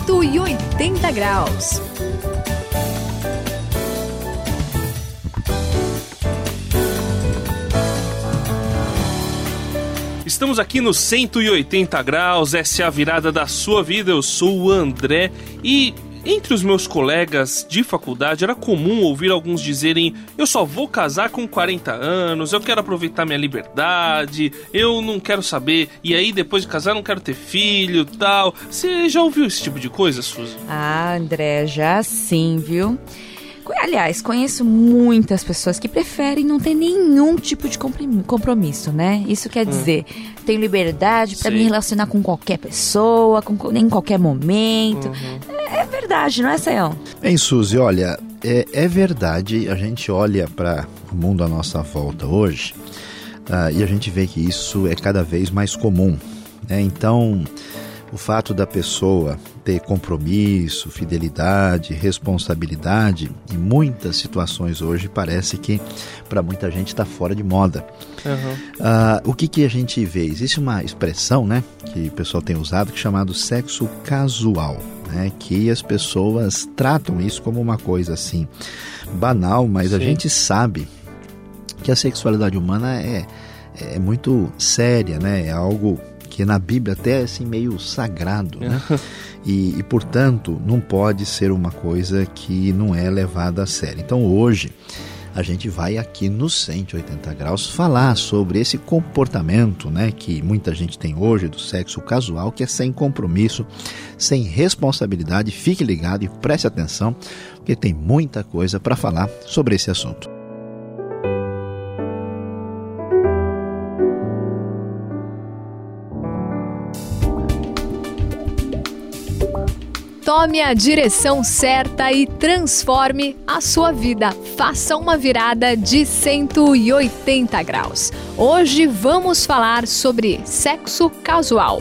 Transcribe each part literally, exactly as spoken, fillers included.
cento e oitenta graus. Estamos aqui no cento e oitenta graus, essa é a virada da sua vida. Eu sou o André e entre os meus colegas de faculdade era comum ouvir alguns dizerem: eu só vou casar com quarenta anos, eu quero aproveitar minha liberdade, eu não quero saber, e aí depois de casar não quero ter filho e tal. Você já ouviu esse tipo de coisa, Suzy? Ah, André, já sim, viu? Aliás, conheço muitas pessoas que preferem não ter nenhum tipo de compromisso, né? Isso quer dizer, hum. tenho liberdade para me relacionar com qualquer pessoa, com, em qualquer momento. Uhum. É, é verdade, não é, Sayão? Bem, Suzy, olha, é, é verdade. A gente olha para o mundo à nossa volta hoje uh, e a gente vê que isso é cada vez mais comum, né? Então, o fato da pessoa ter compromisso, fidelidade, responsabilidade, em muitas situações hoje parece que para muita gente está fora de moda. Uhum. Uh, o que, que a gente vê? Existe uma expressão, né, que o pessoal tem usado, que é chamado sexo casual, né, que as pessoas tratam isso como uma coisa assim banal, mas Sim. a gente sabe que a sexualidade humana é, é muito séria, né, é algo que na Bíblia até é assim meio sagrado, né? E, e, portanto, não pode ser uma coisa que não é levada a sério. Então, hoje, a gente vai aqui no cento e oitenta graus falar sobre esse comportamento, né, que muita gente tem hoje do sexo casual, que é sem compromisso, sem responsabilidade. Fique ligado e preste atenção, porque tem muita coisa para falar sobre esse assunto. Tome a direção certa e transforme a sua vida. Faça uma virada de cento e oitenta graus. Hoje vamos falar sobre sexo casual.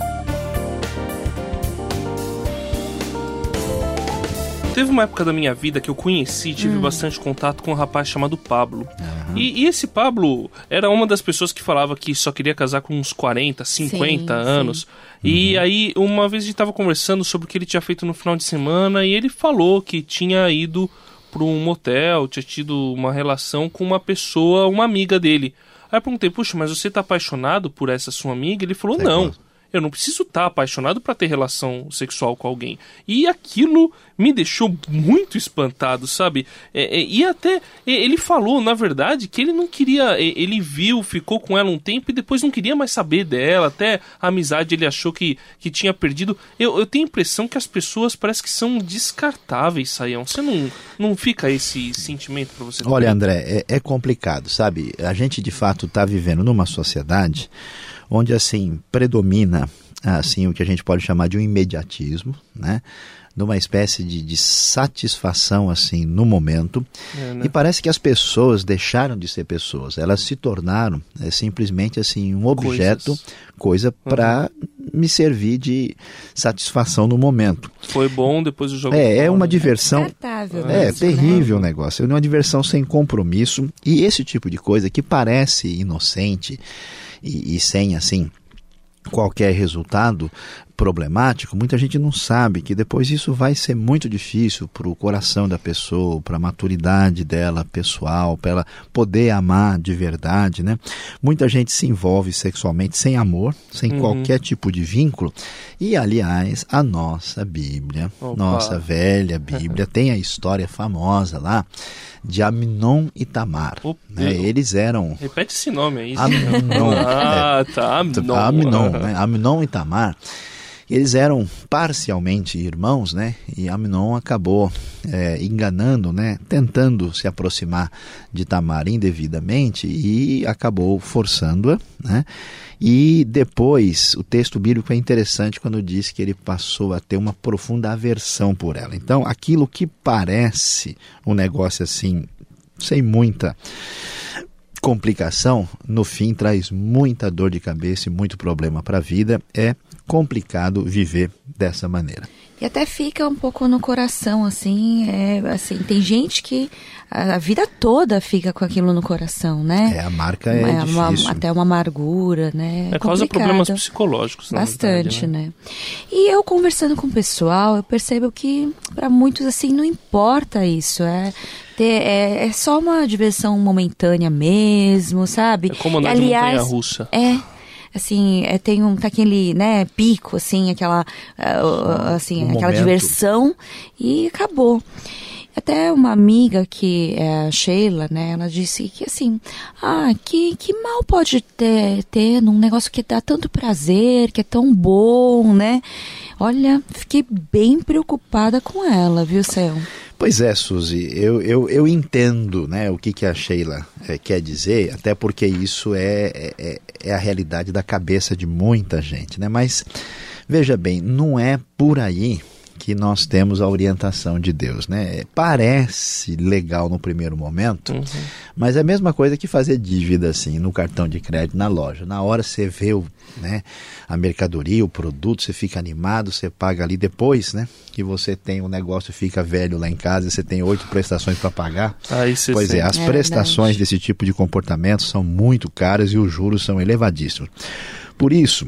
Teve uma época da minha vida que eu conheci, tive hum. bastante contato com um rapaz chamado Pablo. Uhum. E, e esse Pablo era uma das pessoas que falava que só queria casar com uns quarenta, cinquenta sim, anos. Sim. E uhum. aí, uma vez a gente estava conversando sobre o que ele tinha feito no final de semana e ele falou que tinha ido para um motel, tinha tido uma relação com uma pessoa, uma amiga dele. Aí eu perguntei: puxa, mas você tá apaixonado por essa sua amiga? Ele falou: não. Eu não preciso estar apaixonado para ter relação sexual com alguém. E aquilo me deixou muito espantado, sabe? É, é, e até ele falou, na verdade, que ele não queria... Ele viu, ficou com ela um tempo e depois não queria mais saber dela. Até a amizade ele achou que, que tinha perdido. Eu, eu tenho a impressão que as pessoas parece que são descartáveis, Sayão. Você não, não fica esse sentimento para você? Olha, André, é, é complicado, sabe? A gente, de fato, está vivendo numa sociedade onde, assim, predomina, assim, o que a gente pode chamar de um imediatismo, né? Numa espécie de, de satisfação, assim, no momento. É, né? E parece que as pessoas deixaram de ser pessoas. Elas se tornaram é, simplesmente, assim, um objeto, Coisas. coisa para uhum. me servir de satisfação no momento. Foi bom, depois o jogo... É, é uma diversão... É, é terrível o negócio. É uma diversão sem compromisso. E esse tipo de coisa que parece inocente e, e sem, assim, qualquer resultado problemático, muita gente não sabe que depois isso vai ser muito difícil para o coração da pessoa, para a maturidade dela pessoal, para ela poder amar de verdade, né? Muita gente se envolve sexualmente sem amor, sem uhum. qualquer tipo de vínculo. E, aliás, a nossa Bíblia, Opa. nossa velha Bíblia, tem a história famosa lá de Amnon e Tamar. Oh, né? Eles eram... Repete esse nome aí. Amnon. ah, tá. Amnon. Amnon, né? Amnon e Tamar. Eles eram parcialmente irmãos, né? E Amnon acabou é, enganando, né? Tentando se aproximar de Tamar indevidamente e acabou forçando-a, né? E depois, o texto bíblico é interessante quando diz que ele passou a ter uma profunda aversão por ela. Então, aquilo que parece um negócio assim, sem muita complicação, no fim traz muita dor de cabeça e muito problema para a vida. É complicado viver dessa maneira. E até fica um pouco no coração, assim, é, assim, tem gente que a, a vida toda fica com aquilo no coração, né? É, a marca é uma, difícil. Uma, até uma amargura, né? É, causa problemas psicológicos, na Bastante, verdade, né? né? E eu conversando com o pessoal, eu percebo que para muitos, assim, não importa isso, é... Ter, é, é só uma diversão momentânea mesmo, sabe? É como andar de montanha-russa. É, assim, é, tem um, tá aquele, né, pico, assim, aquela, uh, assim, um aquela momento. diversão e acabou. Até uma amiga que é a Sheila, né, ela disse que assim, ah, que, que mal pode ter, ter num negócio que dá tanto prazer, que é tão bom, né? Olha, fiquei bem preocupada com ela, viu, Céu? Pois é, Suzy, eu, eu, eu entendo, né, o que, que a Sheila é, quer dizer, até porque isso é, é, é a realidade da cabeça de muita gente, né? Mas, veja bem, não é por aí que nós temos a orientação de Deus, né? Parece legal no primeiro momento, uhum. mas é a mesma coisa que fazer dívida assim no cartão de crédito na loja. Na hora você vê o, né, a mercadoria, o produto, você fica animado, você paga ali depois, né? Que você tem um negócio, fica velho lá em casa, você tem oito prestações para pagar. Aí pois sim. é, as é prestações verdade. desse tipo de comportamento são muito caras e os juros são elevadíssimos. Por isso,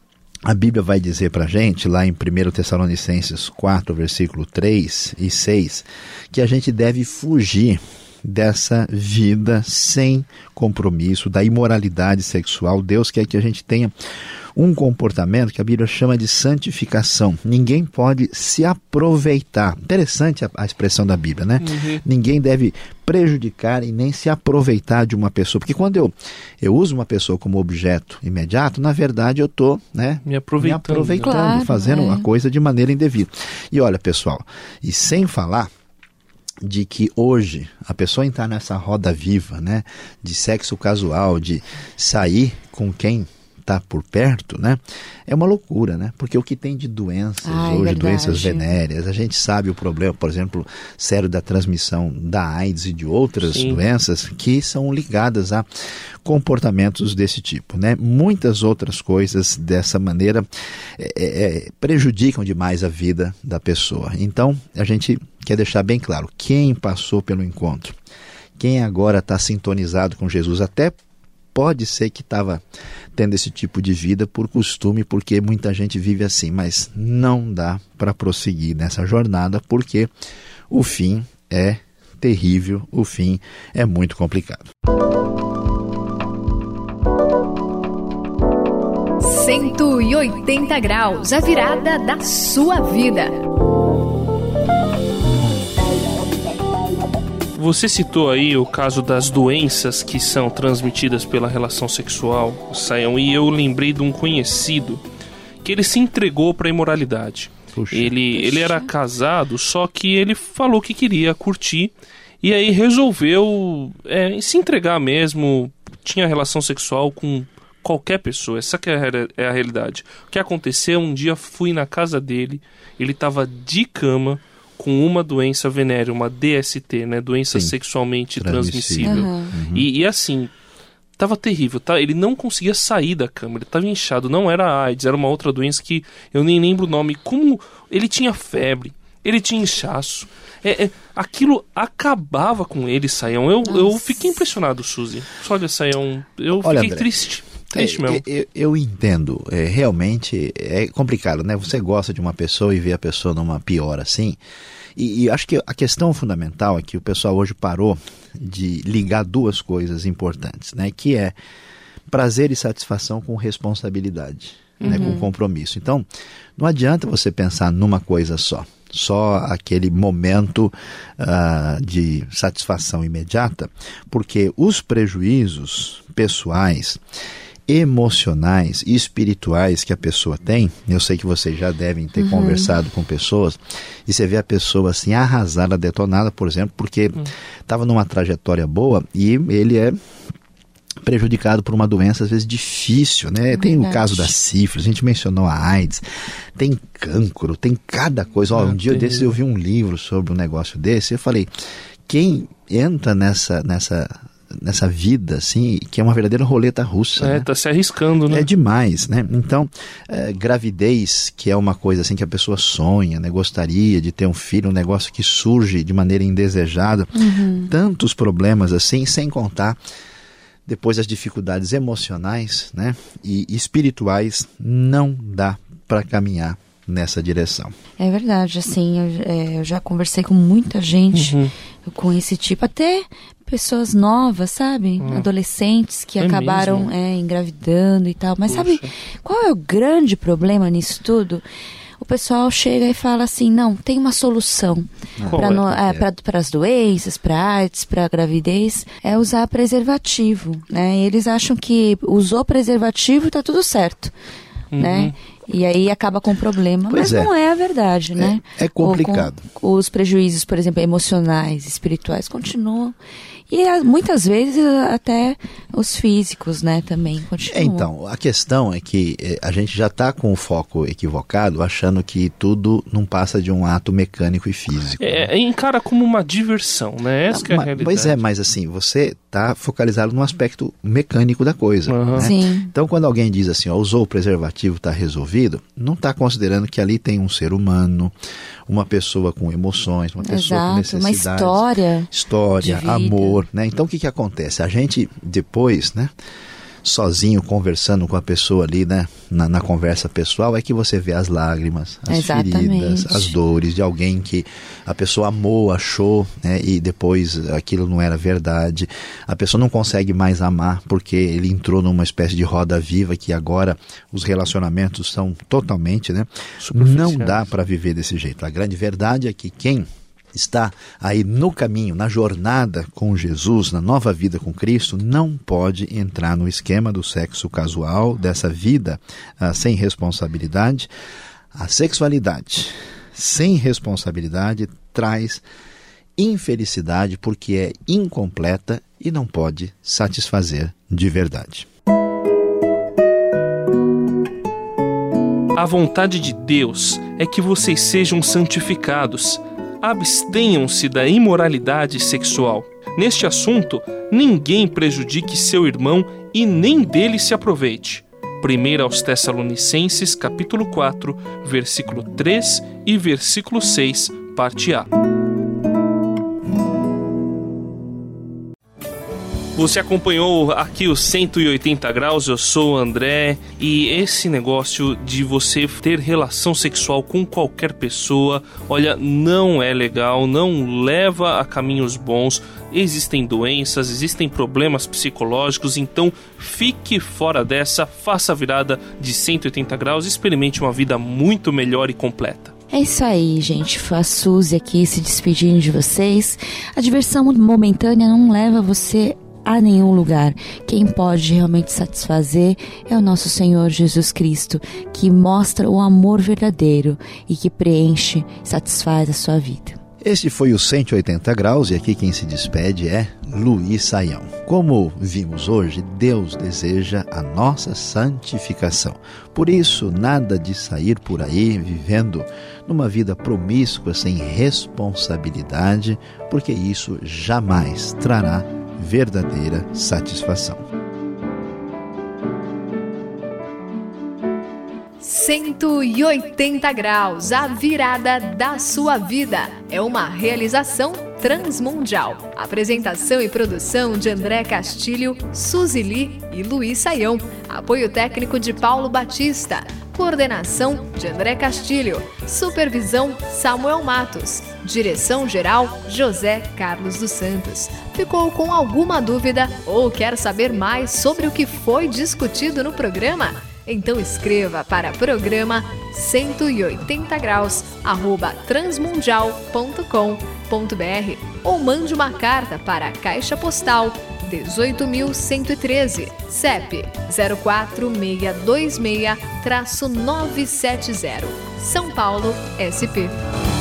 a Bíblia vai dizer para a gente, lá em primeiro Tessalonicenses quatro, versículo três e seis, que a gente deve fugir dessa vida sem compromisso, da imoralidade sexual. Deus quer que a gente tenha um comportamento que a Bíblia chama de santificação. Ninguém pode se aproveitar. Interessante a, a expressão da Bíblia, né? Uhum. Ninguém deve prejudicar e nem se aproveitar de uma pessoa. Porque quando eu, eu uso uma pessoa como objeto imediato, na verdade eu estou, né, me aproveitando, me aproveitando claro, fazendo é. a coisa de maneira indevida. E olha, pessoal, e sem falar de que hoje a pessoa entrar nessa roda viva, né, de sexo casual, de sair com quem está por perto, né, é uma loucura, né, porque o que tem de doenças Ai, hoje, verdade. doenças venéreas, a gente sabe o problema, por exemplo, sério da transmissão da AIDS e de outras Sim. doenças que são ligadas a comportamentos desse tipo, né, muitas outras coisas dessa maneira é, é, prejudicam demais a vida da pessoa. Então, a gente quer deixar bem claro, quem passou pelo encontro, quem agora está sintonizado com Jesus, até pode ser que estava tendo esse tipo de vida por costume, porque muita gente vive assim, mas não dá para prosseguir nessa jornada, porque o fim é terrível, o fim é muito complicado. cento e oitenta graus, a virada da sua vida. Você citou aí o caso das doenças que são transmitidas pela relação sexual, Sayão, e eu lembrei de um conhecido que ele se entregou para a imoralidade. Puxa, ele, puxa. ele era casado, só que ele falou que queria curtir e aí resolveu é, se entregar mesmo, tinha relação sexual com qualquer pessoa, essa que é a, é a realidade. O que aconteceu, um dia fui na casa dele, ele estava de cama com uma doença venérea, uma D S T, né? Doença Sim, sexualmente transmissível. Uhum. Uhum. E, e assim, tava terrível, tá? Ele não conseguia sair da cama, ele tava inchado, não era AIDS, era uma outra doença que eu nem lembro o nome. Como ele tinha febre, ele tinha inchaço, é, é, aquilo acabava com ele, Sayão. Eu, eu fiquei impressionado, Suzy. Olha, Sayão, eu Olha, fiquei André, triste. Triste mesmo. Eu, eu, eu entendo, é, realmente é complicado, né? Você gosta de uma pessoa e vê a pessoa numa pior assim. E, e acho que a questão fundamental é que o pessoal hoje parou de ligar duas coisas importantes, né? Que é prazer e satisfação com responsabilidade, uhum. né? Com compromisso. Então, não adianta você pensar numa coisa só. Só aquele momento uh, de satisfação imediata, porque os prejuízos pessoais, emocionais e espirituais que a pessoa tem, eu sei que vocês já devem ter uhum. conversado com pessoas, e você vê a pessoa assim arrasada, detonada, por exemplo, porque estava uhum. numa trajetória boa e ele é prejudicado por uma doença às vezes difícil, né? É tem o caso da sífilis, a gente mencionou a AIDS, tem cancro, tem cada coisa. Ó, um ah, dia tem... desses eu vi um livro sobre um negócio desse, eu falei, quem entra nessa, nessa nessa vida, assim, que é uma verdadeira roleta russa. É, né? Tá se arriscando, né? É demais, né? Então, é, gravidez, que é uma coisa assim que a pessoa sonha, né? Gostaria de ter um filho, um negócio que surge de maneira indesejada. Uhum. Tantos problemas assim, sem contar depois as dificuldades emocionais, né? E espirituais, não dá para caminhar nessa direção. É verdade, assim, eu, é, eu já conversei com muita gente uhum. com esse tipo, até pessoas novas, sabe? Uhum. Adolescentes que é acabaram é, engravidando e tal. Mas Puxa. sabe qual é o grande problema nisso tudo? O pessoal chega e fala assim, não, tem uma solução para é, as doenças, para a AIDS, para a gravidez, é usar preservativo, né? E eles acham que usou preservativo e tá tudo certo, uhum. né? E aí acaba com o problema, pois mas é. não é a verdade, né? É, é complicado. Com, os prejuízos, por exemplo, emocionais, espirituais, continuam. E muitas vezes até os físicos, né, também continuam. É, então, a questão é que a gente já está com o foco equivocado, achando que tudo não passa de um ato mecânico e físico. É, né? Encara como uma diversão, né? Essa não, que é a realidade. Pois é, mas assim, você está focalizado no aspecto mecânico da coisa. Uhum. Né? Sim. Então, quando alguém diz assim, ó, usou o preservativo, está resolvido, não está considerando que ali tem um ser humano, uma pessoa com emoções, uma pessoa Exato, com necessidades. Uma história. História, amor, né? Então o que que acontece? A gente depois, né, sozinho conversando com a pessoa ali, né, na, na conversa pessoal, é que você vê as lágrimas, as Exatamente. feridas, as dores de alguém que a pessoa amou, achou, né, e depois aquilo não era verdade. A pessoa não consegue mais amar porque ele entrou numa espécie de roda viva que agora os relacionamentos são totalmente, né, não dá para viver desse jeito. A grande verdade é que quem está aí no caminho, na jornada com Jesus, na nova vida com Cristo, não pode entrar no esquema do sexo casual, dessa vida uh, sem responsabilidade. A sexualidade sem responsabilidade traz infelicidade porque é incompleta e não pode satisfazer de verdade. A vontade de Deus é que vocês sejam santificados. Abstenham-se da imoralidade sexual. Neste assunto, ninguém prejudique seu irmão e nem dele se aproveite. Primeira aos Tessalonicenses, capítulo quatro, versículo três e versículo seis, parte A. Você acompanhou aqui o cento e oitenta graus, eu sou o André, e esse negócio de você ter relação sexual com qualquer pessoa, olha, não é legal, não leva a caminhos bons, existem doenças, existem problemas psicológicos, então fique fora dessa, faça a virada de cento e oitenta graus e experimente uma vida muito melhor e completa. É isso aí, gente. A Suzy aqui se despedindo de vocês. A diversão momentânea não leva você a nenhum lugar. Quem pode realmente satisfazer é o nosso Senhor Jesus Cristo, que mostra o amor verdadeiro e que preenche, satisfaz a sua vida. Este foi o cento e oitenta graus e aqui quem se despede é Luiz Saião. Como vimos hoje, Deus deseja a nossa santificação. Por isso, nada de sair por aí vivendo numa vida promíscua, sem responsabilidade, porque isso jamais trará verdadeira satisfação. cento e oitenta graus, a virada da sua vida. É uma realização transmundial. Apresentação e produção de André Castilho, Suzy Lee e Luiz Saião. Apoio técnico de Paulo Batista. Coordenação de André Castilho. Supervisão Samuel Matos. Direção-geral José Carlos dos Santos. Ficou com alguma dúvida ou quer saber mais sobre o que foi discutido no programa? Então escreva para programa cento e oitenta graus arroba transmundial ponto com ponto br ou mande uma carta para a Caixa Postal dezoito mil cento e treze, C E P zero quatro seis dois seis nove sete zero, São Paulo, S P.